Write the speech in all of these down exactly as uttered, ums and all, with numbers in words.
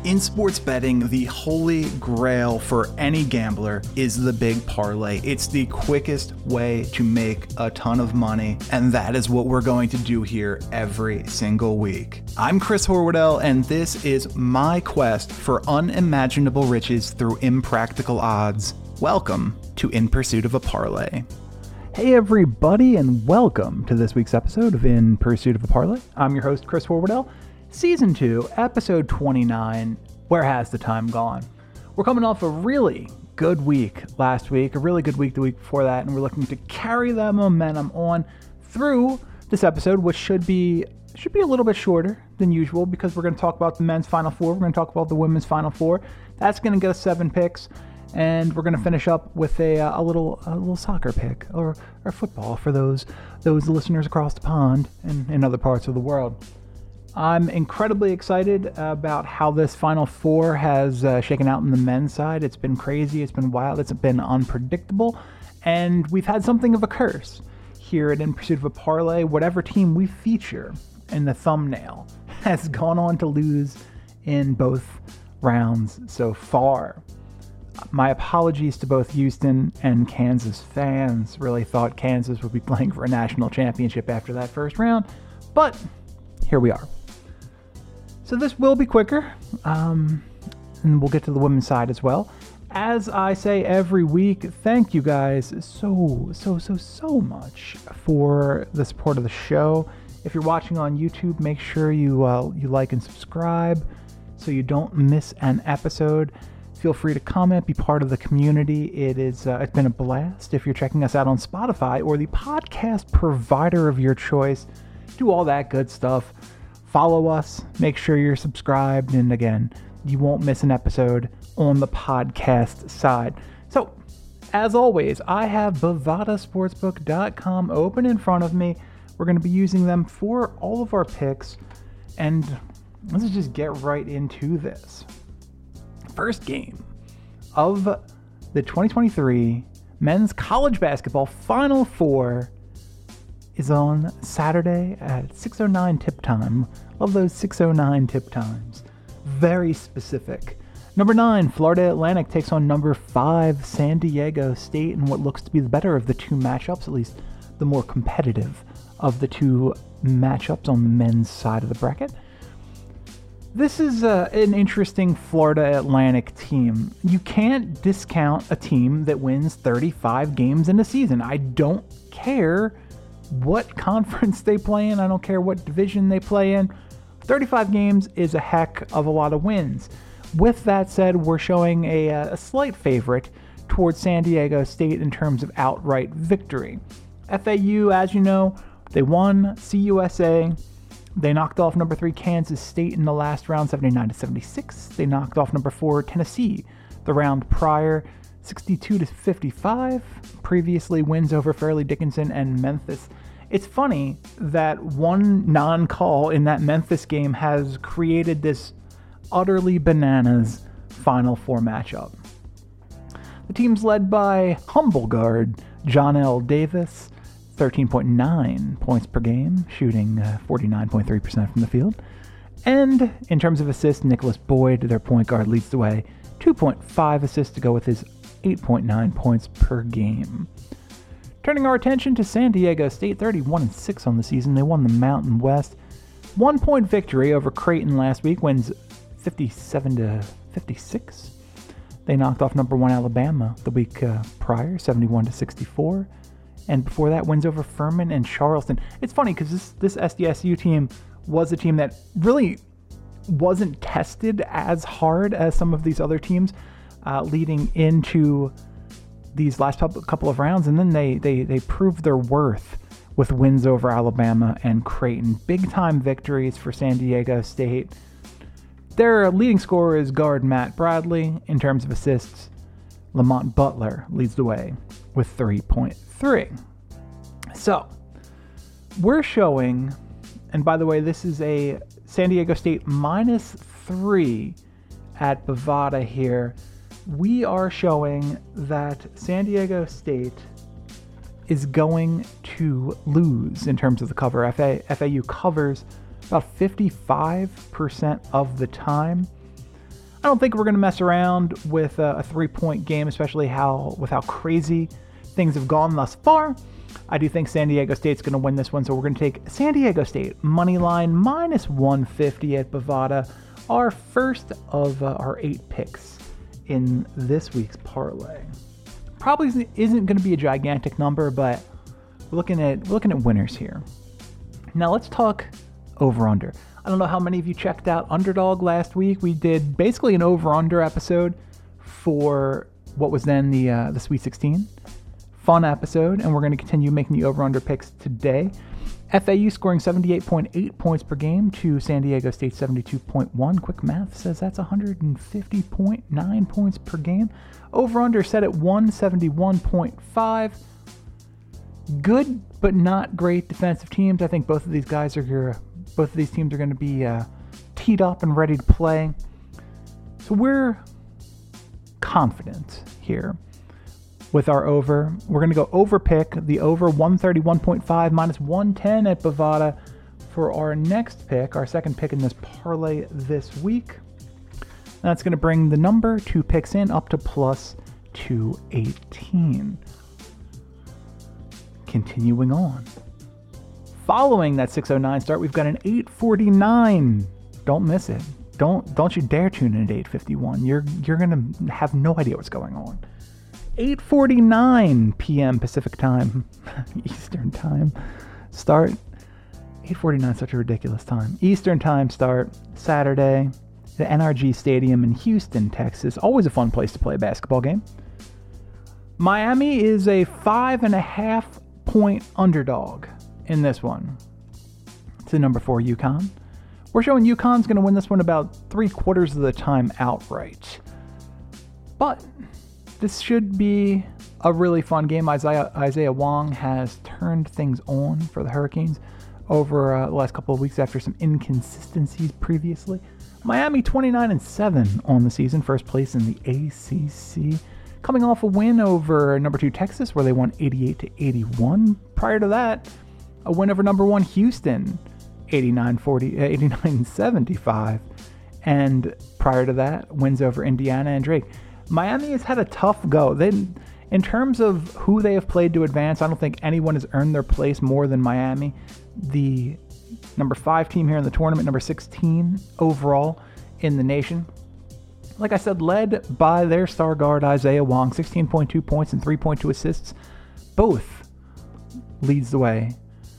In sports betting, the holy grail for any gambler is the big parlay. It's the quickest way to make a ton of money, and that is what we're going to do here every single week. I'm Chris Horwoodell, and this is my quest for unimaginable riches through impractical odds. Welcome to In Pursuit of a Parlay. Hey everybody, and welcome to this week's episode of In Pursuit of a Parlay. I'm your host, Chris Horwoodell. Season two, episode twenty-nine, Where Has the Time Gone? We're coming off a really good week last week, a really good week the week before that, and we're looking to carry that momentum on through this episode, which should be should be a little bit shorter than usual because we're going to talk about the men's Final Four, we're going to talk about the women's Final Four. That's going to get us seven picks, and we're going to finish up with a a little a little soccer pick or, or football for those those listeners across the pond and in other parts of the world. I'm incredibly excited about how this Final Four has uh, shaken out on the men's side. It's been crazy, it's been wild, it's been unpredictable, and we've had something of a curse here at In Pursuit of a Parlay. Whatever team we feature in the thumbnail has gone on to lose in both rounds so far. My apologies to both Houston and Kansas fans. Really thought Kansas would be playing for a national championship after that first round, but here we are. So this will be quicker, um, and we'll get to the women's side as well. As I say every week, thank you guys so, so, so, so much for the support of the show. If you're watching on YouTube, make sure you uh, you like and subscribe so you don't miss an episode. Feel free to comment, be part of the community. It is uh, it's been a blast. If you're checking us out on Spotify or the podcast provider of your choice, do all that good stuff. Follow us, make sure you're subscribed, and again, you won't miss an episode on the podcast side. So, as always, I have Bovada Sportsbook dot com open in front of me. We're going to be using them for all of our picks, and let's just get right into this. First game of the twenty twenty-three Men's College Basketball Final Four is on Saturday at six oh nine tip time. Love those six oh nine tip times. Very specific. Number nine, Florida Atlantic takes on number five, San Diego State, in what looks to be the better of the two matchups, at least the more competitive of the two matchups on the men's side of the bracket. This is uh, an interesting Florida Atlantic team. You can't discount a team that wins thirty-five games in a season. I don't care what conference they play in. I don't care what division they play in. thirty-five games is a heck of a lot of wins. With that said, we're showing a, a slight favorite towards San Diego State in terms of outright victory. F A U, as you know, they won C U S A. They knocked off number three Kansas State in the last round, seventy-nine to seventy-six. They knocked off number four Tennessee the round prior, sixty-two to fifty-five. Previously, wins over Fairleigh Dickinson and Memphis. It's funny that one non-call in that Memphis game has created this utterly bananas Final Four matchup. The team's led by humble guard John L. Davis, thirteen point nine points per game, shooting uh, forty-nine point three percent from the field. And in terms of assists, Nicholas Boyd, their point guard, leads the way, two point five assists to go with his eight point nine points per game. Turning our attention to San Diego State, thirty-one and six on the season. They won the Mountain West. One point victory over Creighton last week, wins fifty-seven to fifty-six. They knocked off number one Alabama the week uh, prior, seventy-one to sixty-four. And before that, wins over Furman and Charleston. It's funny because this, this S D S U team was a team that really wasn't tested as hard as some of these other teams uh, leading into these last couple of rounds, and then they, they, they proved their worth with wins over Alabama and Creighton. Big-time victories for San Diego State. Their leading scorer is guard Matt Bradley. In terms of assists, Lamont Butler leads the way with three point three. So, we're showing, and by the way, this is a San Diego State minus three at Bovada here. We are showing that San Diego State is going to lose in terms of the cover. F A U covers about fifty-five percent of the time. I don't think we're going to mess around with a, a three-point game, especially how with how crazy things have gone thus far. I do think San Diego State's going to win this one, so we're going to take San Diego State money line minus one fifty at Bovada, our first of uh, our eight picks in this week's parlay. Probably isn't, isn't going to be a gigantic number, but we're looking at we're looking at winners here. Now let's talk over-under. I don't know how many of you checked out Underdog last week. We did basically an over-under episode for what was then the uh, the Sweet sixteen. Fun episode, and we're going to continue making the over-under picks today. F A U scoring seventy-eight point eight points per game to San Diego State seventy-two point one. Quick math says that's one hundred fifty point nine points per game. Over-under set at one seventy-one point five. Good, but not great defensive teams. I think both of these guys are your, both of these teams are going to be uh, teed up and ready to play. So we're confident here with our over. We're going to go over pick, the over one thirty-one point five minus one ten at Bovada for our next pick, our second pick in this parlay this week. That's going to bring the number two picks in up to plus two eighteen. Continuing on. Following that six oh nine start, we've got an eight forty-nine. Don't miss it. Don't don't you dare tune in at eight fifty-one. You're you're going to have no idea what's going on. eight forty-nine p.m. Pacific time, Eastern time start. eight forty-nine, such a ridiculous time. Eastern time start, Saturday, the N R G Stadium in Houston, Texas. Always a fun place to play a basketball game. Miami is a five and a half point underdog in this one. It's the number four UConn. We're showing UConn's going to win this one about three quarters of the time outright. But this should be a really fun game. Isaiah, Isaiah Wong has turned things on for the Hurricanes over uh, the last couple of weeks after some inconsistencies previously. Miami twenty-nine and seven on the season, first place in the A C C. Coming off a win over number two Texas, where they won eighty-eight to eighty-one. Prior to that, a win over number one Houston, eighty-nine forty, eighty-nine seventy-five. And prior to that, wins over Indiana and Drake. Miami has had a tough go. They, in terms of who they have played to advance, I don't think anyone has earned their place more than Miami. The number five team here in the tournament, number sixteen overall in the nation. Like I said, led by their star guard, Isaiah Wong, sixteen point two points and three point two assists. Both leads the way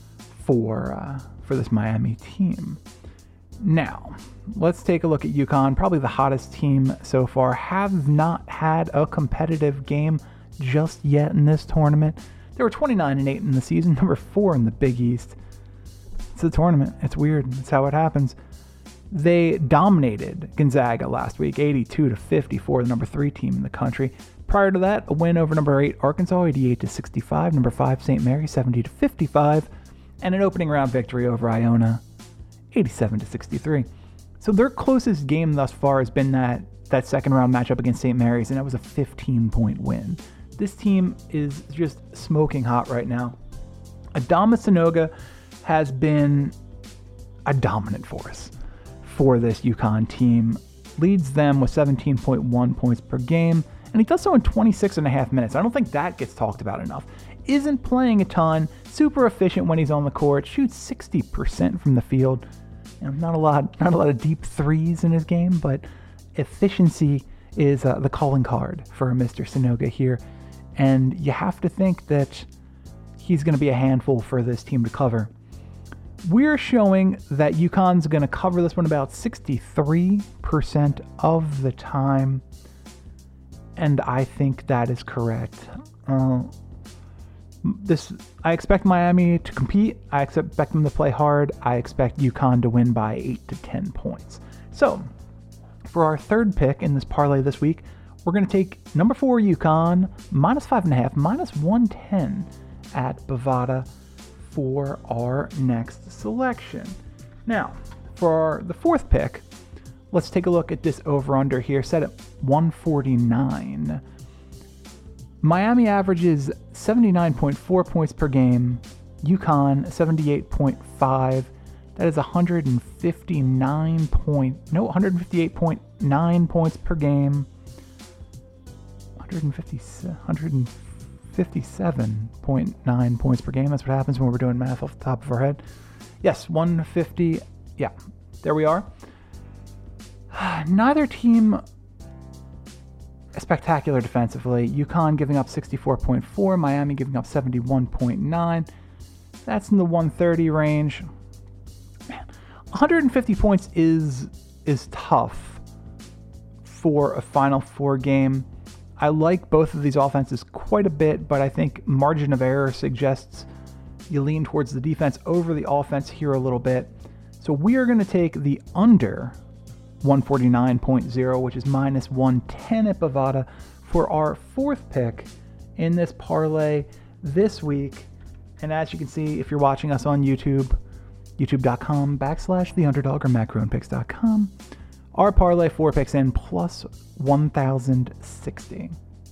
for uh, for this Miami team. Now, let's take a look at UConn, probably the hottest team so far. Have not had a competitive game just yet in this tournament. They were twenty-nine and eight in the season, number four in the Big East. It's a tournament. It's weird. It's how it happens. They dominated Gonzaga last week, eighty-two to fifty-four, the number three team in the country. Prior to that, a win over number eight Arkansas, eighty-eight to sixty-five, number five Saint Mary, seventy to fifty-five, and an opening round victory over Iona, eighty-seven to sixty-three. So their closest game thus far has been that, that second round matchup against Saint Mary's, and that was a fifteen point win. This team is just smoking hot right now. Adama Sanogo has been a dominant force for this UConn team. Leads them with seventeen point one points per game, and he does so in twenty-six and a half minutes. I don't think that gets talked about enough. Isn't playing a ton, super efficient when he's on the court, shoots sixty percent from the field. You know, not a lot, not a lot of deep threes in his game, but efficiency is uh, the calling card for Mister Sanogo here, and you have to think that he's going to be a handful for this team to cover. We're showing that UConn's going to cover this one about sixty-three percent of the time, and I think that is correct. Uh, this I expect Miami to compete. I expect them to play hard. I expect UConn to win by eight to ten points. So, for our third pick in this parlay this week, we're going to take number four UConn, minus five and a half, minus one ten at Bovada for our next selection. Now, for the fourth pick, let's take a look at this over-under here, set at one forty-nine. Miami averages seventy-nine point four points per game, UConn seventy-eight point five. That is one hundred fifty-nine point, no, one hundred fifty-eight point nine points per game. one hundred fifty, one hundred fifty-seven point nine points per game. That's what happens when we're doing math off the top of our head. Yes, one hundred fifty. Yeah, there we are. Neither team spectacular defensively. UConn giving up sixty-four point four, Miami giving up seventy-one point nine. That's in the one thirty range. Man, one hundred fifty points is is tough for a Final Four game. I like both of these offenses quite a bit, but I think margin of error suggests you lean towards the defense over the offense here a little bit. So we are going to take the under one forty-nine point oh, which is minus one ten at Bovada, for our fourth pick in this parlay this week. And as you can see, if you're watching us on YouTube, youtube.com backslash the underdog or macroonpicks dot com, our parlay four picks in plus one thousand sixty.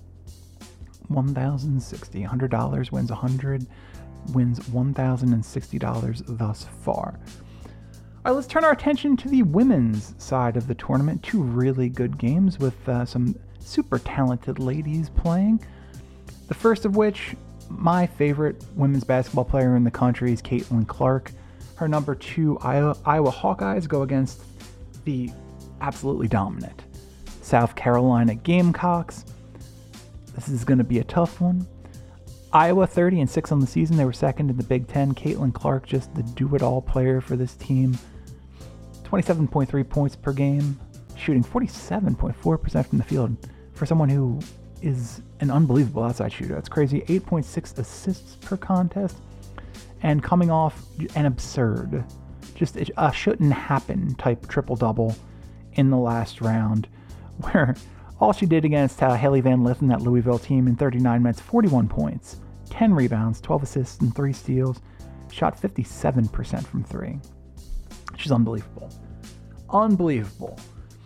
one thousand sixty. one hundred dollars wins one hundred, wins one thousand sixty dollars thus far. All right, let's turn our attention to the women's side of the tournament. Two really good games with uh, some super talented ladies playing. The first of which, my favorite women's basketball player in the country is Caitlin Clark. Her number two Iowa, Iowa Hawkeyes go against the absolutely dominant South Carolina Gamecocks. This is going to be a tough one. Iowa thirty and six on the season. They were second in the Big Ten. Caitlin Clark, just the do-it-all player for this team. twenty-seven point three points per game, shooting forty-seven point four percent from the field for someone who is an unbelievable outside shooter. That's crazy. eight point six assists per contest, and coming off an absurd, just a shouldn't happen type triple-double in the last round, where all she did against uh, Haley Van Lith, that Louisville team, in thirty-nine minutes, forty-one points, ten rebounds, twelve assists, and three steals, shot fifty-seven percent from three. She's unbelievable. Unbelievable.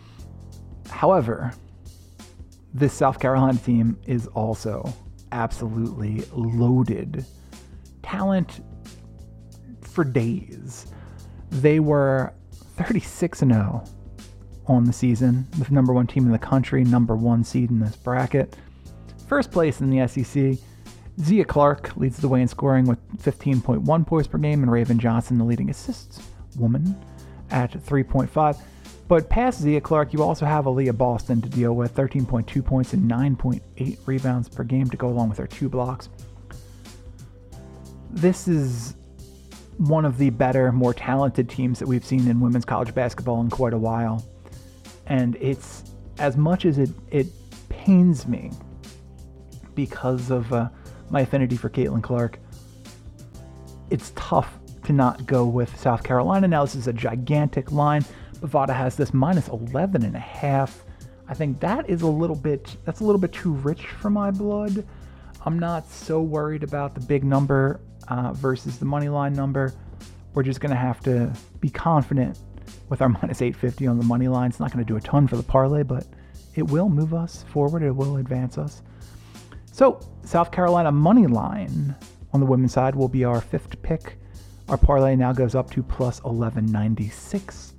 However, this South Carolina team is also absolutely loaded. Talent for days. They were thirty-six and oh on the season, the number one team in the country, number one seed in this bracket. First place in the S E C. Zia Clark leads the way in scoring with fifteen point one points per game, and Raven Johnson, the leading assists woman, at three point five. But past Zia Clark, you also have Aaliyah Boston to deal with, thirteen point two points and nine point eight rebounds per game to go along with her two blocks. This is one of the better, more talented teams that we've seen in women's college basketball in quite a while. And it's, as much as it, it pains me because of uh, my affinity for Caitlin Clark, it's tough to not go with South Carolina. Now, this is a gigantic line. Bovada has this minus eleven and a half. I think that is a little bit, that's a little bit too rich for my blood. I'm not so worried about the big number uh, versus the money line number. We're just going to have to be confident with our minus eight fifty on the money line. It's not going to do a ton for the parlay, but it will move us forward. It will advance us. So, South Carolina money line on the women's side will be our fifth pick. Our parlay now goes up to plus eleven ninety-six.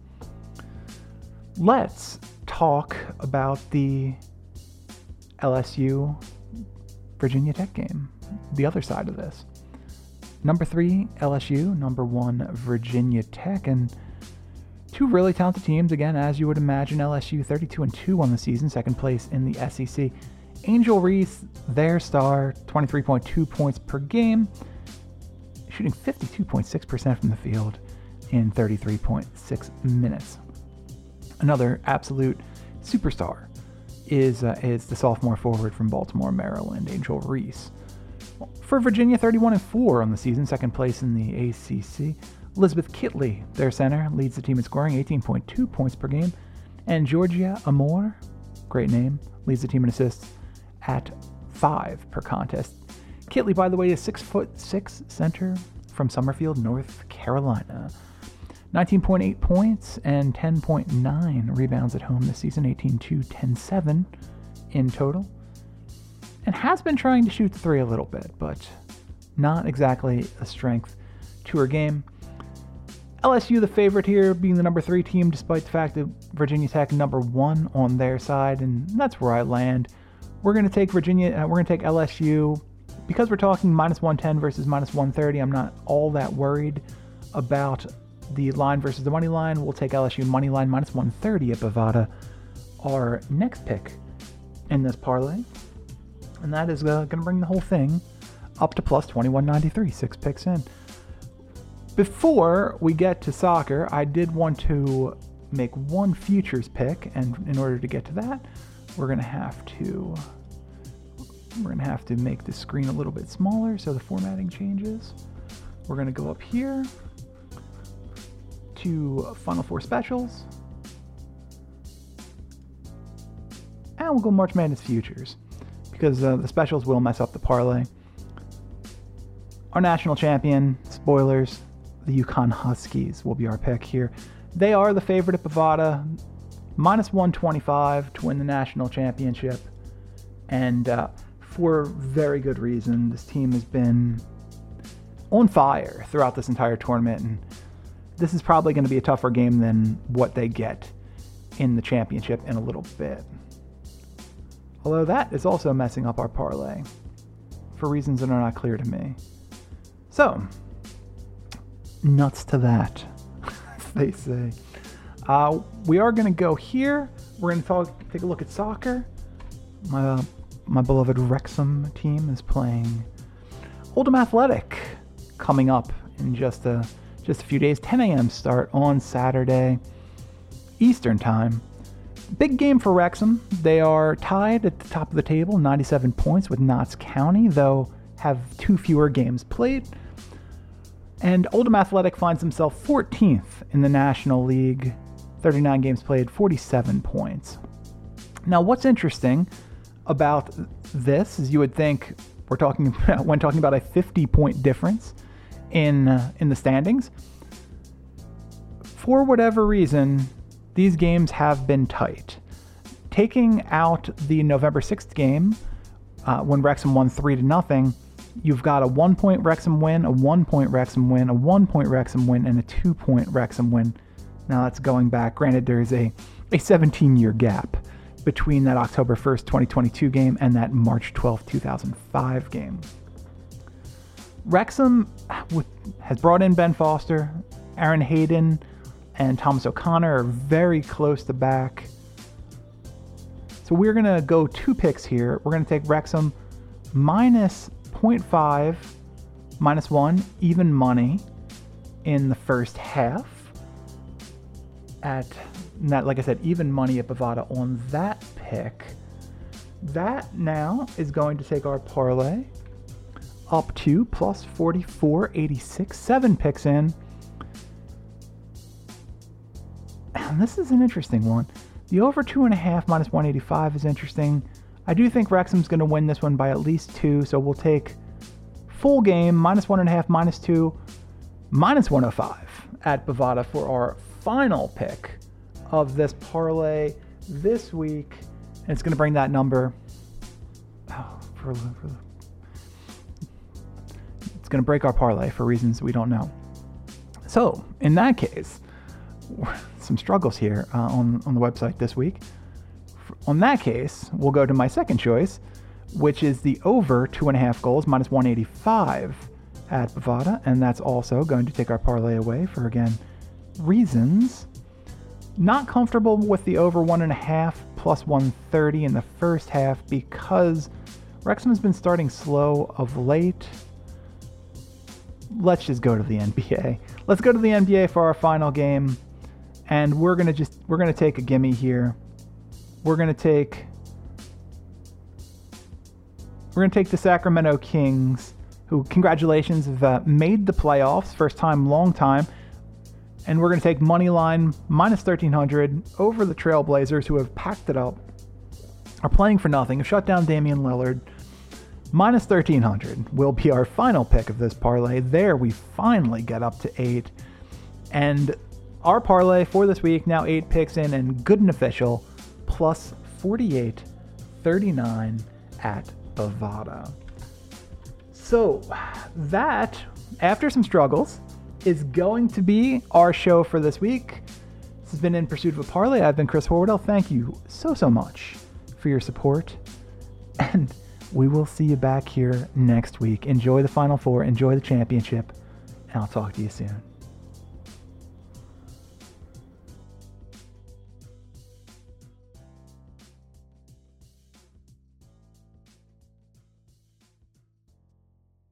Let's talk about the L S U Virginia Tech game, the other side of this. Number three, L S U. Number one, Virginia Tech. And two really talented teams. Again, as you would imagine, L S U thirty-two and two on the season, second place in the S E C. Angel Reese, their star, twenty-three point two points per game, shooting fifty-two point six percent from the field in thirty-three point six minutes. Another absolute superstar is uh, is the sophomore forward from Baltimore, Maryland, Angel Reese. For Virginia, thirty-one and four on the season, second place in the A C C. Elizabeth Kitley, their center, leads the team in scoring, eighteen point two points per game. And Georgia Amore, great name, leads the team in assists at five per contest. Kitley, by the way, is six foot six center from Summerfield, North Carolina. nineteen point eight points and ten point nine rebounds at home this season, eighteen two, ten seven in total. And has been trying to shoot the three a little bit, but not exactly a strength to her game. L S U the favorite here, being the number three team, despite the fact that Virginia Tech number one on their side, and that's where I land. We're going to take Virginia, uh, we're going to take L S U. Because we're talking minus one ten versus minus one thirty, I'm not all that worried about the line versus the money line. We'll take L S U money line minus one thirty at Bovada, our next pick in this parlay. And that is uh, going to bring the whole thing up to plus twenty-one ninety-three, six picks in. Before we get to soccer, I did want to make one futures pick, and in order to get to that, we're going to have to we're going to have to make the screen a little bit smaller so the formatting changes. We're going to go up here to Final Four Specials, and we'll go March Madness Futures, because uh, the specials will mess up the parlay. Our national champion, spoilers, the UConn Huskies will be our pick here. They are the favorite at Bovada, minus one twenty-five to win the national championship, and uh, for very good reason. This team has been on fire throughout this entire tournament, and this is probably going to be a tougher game than what they get in the championship in a little bit. Although that is also messing up our parlay for reasons that are not clear to me. So, nuts to that, as they say. Uh, we are going to go here. We're going to talk, take a look at soccer. My, uh, my beloved Wrexham team is playing Oldham Athletic coming up in just a, just a few days. ten a.m. start on Saturday, Eastern time. Big game for Wrexham. They are tied at the top of the table, ninety-seven points with Notts County, though have two fewer games played. And Oldham Athletic finds himself fourteenth in the National League, thirty-nine games played, forty-seven points. Now, what's interesting about this is you would think we're talking about, when talking about a fifty-point difference in uh, in the standings. For whatever reason, these games have been tight. Taking out the November sixth game, uh, when Wrexham won three to nothing, you've got a one-point Wrexham win, a one-point Wrexham win, a one-point Wrexham win, and a two-point Wrexham win. Now that's going back. Granted, there's a a seventeen-year gap between that October first, twenty twenty-two game and that March twelfth, two thousand five game. Wrexham with, has brought in Ben Foster, Aaron Hayden, and Thomas O'Connor are very close to back. So we're going to go two picks here. We're going to take Wrexham minus zero point five, minus one, even money in the first half. At that, like I said, even money at Bovada on that pick. That now is going to take our parlay up to plus forty-four eighty-six, seven picks in. And this is an interesting one. The over two and a half minus one eighty-five is interesting. I do think Wrexham's going to win this one by at least two, so we'll take full game minus one and a half, minus two, minus one oh five at Bovada for our final pick of this parlay this week, and it's going to bring that number. Oh, for, for, it's going to break our parlay for reasons we don't know. So, in that case, some struggles here uh, on on the website this week. On that case, we'll go to my second choice, which is the over two and a half goals minus one eighty-five at Bovada, and that's also going to take our parlay away for, again, reasons. Not comfortable with the over one and a half plus one thirty in the first half because Wrexham has been starting slow of late. Let's just go to the N B A. Let's go to the N B A for our final game, and we're gonna just we're gonna take a gimme here. We're gonna take we're gonna take the Sacramento Kings, who, congratulations, have uh, made the playoffs, first time, long time. And we're going to take money line minus thirteen hundred over the Trailblazers, who have packed it up, are playing for nothing, have shut down Damian Lillard. Minus thirteen hundred will be our final pick of this parlay. There we finally get up to eight. And our parlay for this week, now eight picks in and good and official, plus forty-eight thirty-nine at Bovada. So that, after some struggles, is going to be our show for this week. This has been In Pursuit of a Parlay. I've been Chris Horwedel. Thank you so, so much for your support. And we will see you back here next week. Enjoy the Final Four. Enjoy the championship. And I'll talk to you soon.